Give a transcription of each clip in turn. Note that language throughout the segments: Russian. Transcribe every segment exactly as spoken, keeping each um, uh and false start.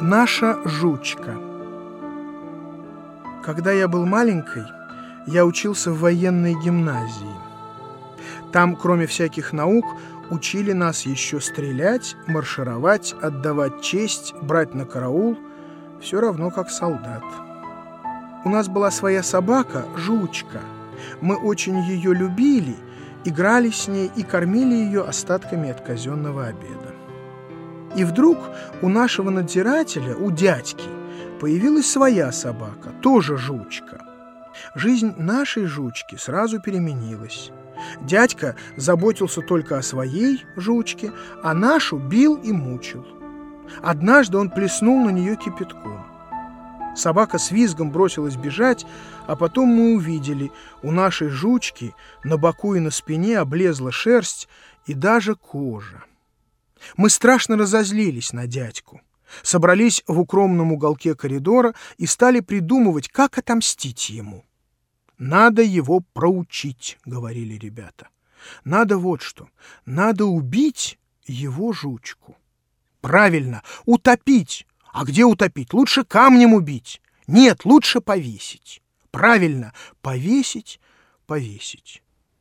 Наша жучка. Когда я был маленькой, я учился в военной гимназии. Там, кроме всяких наук, учили нас еще стрелять, маршировать, отдавать честь, брать на караул, все равно как солдат. У нас была своя собака, жучка. Мы очень ее любили, играли с ней и кормили ее остатками от казенного обеда. И вдруг у нашего надзирателя, у дядьки, появилась своя собака, тоже жучка. Жизнь нашей жучки сразу переменилась. Дядька заботился только о своей жучке, а нашу бил и мучил. Однажды он плеснул на нее кипятком. Собака с визгом бросилась бежать, а потом мы увидели, у нашей жучки на боку и на спине облезла шерсть и даже кожа. Мы страшно разозлились на дядьку, собрались в укромном уголке коридора и стали придумывать, как отомстить ему. «Надо его проучить», — говорили ребята. «Надо вот что, надо убить его жучку». «Правильно, утопить. А где утопить? Лучше камнем убить. Нет, лучше повесить. Правильно, повесить, повесить».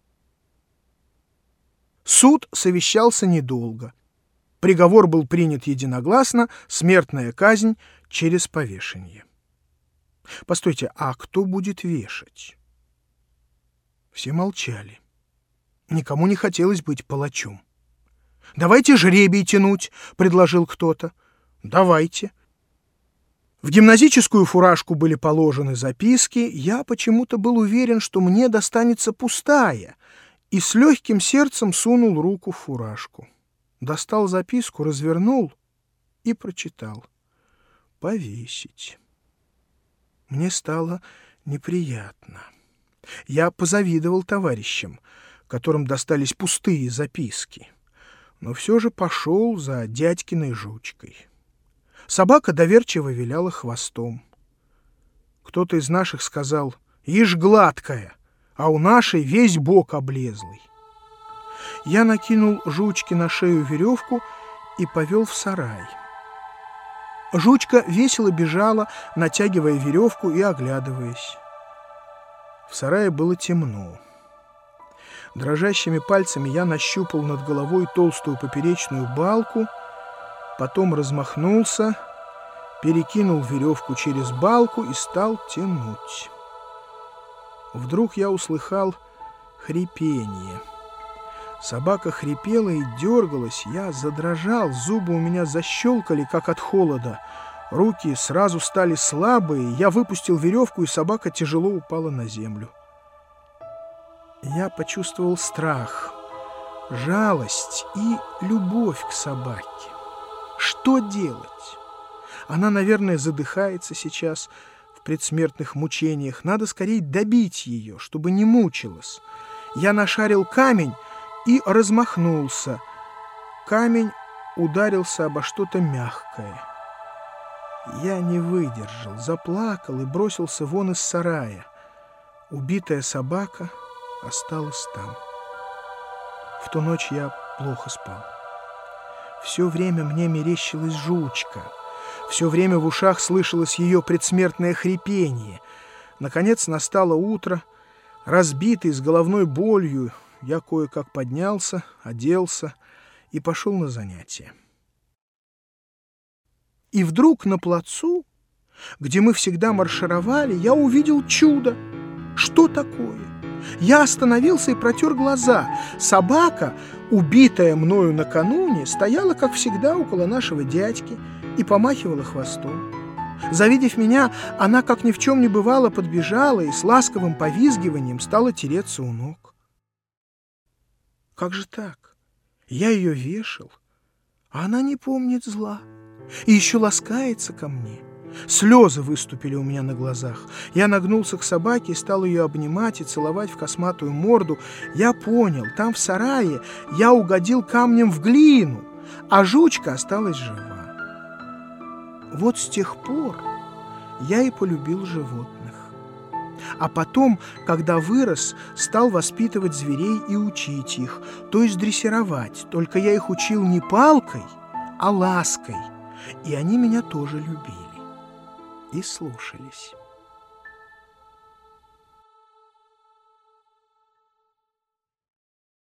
Суд совещался недолго. Приговор был принят единогласно, смертная казнь через повешение. Постойте, а кто будет вешать? Все молчали. Никому не хотелось быть палачом. «Давайте жребий тянуть», — предложил кто-то. «Давайте». В гимназическую фуражку были положены записки. Я почему-то был уверен, что мне достанется пустая, и с легким сердцем сунул руку в фуражку. Достал записку, развернул и прочитал. «Повесить». Мне стало неприятно. Я позавидовал товарищам, которым достались пустые записки, но все же пошел за дядькиной жучкой. Собака доверчиво виляла хвостом. Кто-то из наших сказал: «Ишь гладкая, а у нашей весь бок облезлый». Я накинул жучке на шею веревку и повел в сарай. Жучка весело бежала, натягивая веревку и оглядываясь. В сарае было темно. Дрожащими пальцами я нащупал над головой толстую поперечную балку, потом размахнулся, перекинул веревку через балку и стал тянуть. Вдруг я услыхал хрипение. Собака хрипела и дергалась, я задрожал, зубы у меня защелкали, как от холода. Руки сразу стали слабые, я выпустил веревку, и собака тяжело упала на землю. Я почувствовал страх, жалость и любовь к собаке. Что делать? Она, наверное, задыхается сейчас в предсмертных мучениях. Надо скорее добить ее, чтобы не мучилась. Я нашарил камень и размахнулся. Камень ударился обо что-то мягкое. Я не выдержал, заплакал и бросился вон из сарая. Убитая собака осталась там. В ту ночь я плохо спал. Все время мне мерещилась жучка. Все время в ушах слышалось ее предсмертное хрипение. Наконец настало утро. Разбитый, с головной болью, я кое-как поднялся, оделся и пошел на занятия. И вдруг на плацу, где мы всегда маршировали, я увидел чудо. Что такое? Я остановился и протер глаза. Собака, убитая мною накануне, стояла, как всегда, около нашего дядьки и помахивала хвостом. Завидев меня, она, как ни в чем не бывало, подбежала и с ласковым повизгиванием стала тереться у ног. Как же так? Я ее вешал, а она не помнит зла и еще ласкается ко мне. Слезы выступили у меня на глазах. Я нагнулся к собаке и стал ее обнимать и целовать в косматую морду. Я понял, там в сарае я угодил камнем в глину, а жучка осталась жива. Вот с тех пор я и полюбил животных. А потом, когда вырос, стал воспитывать зверей и учить их, то есть дрессировать. Только я их учил не палкой, а лаской. И они меня тоже любили и слушались.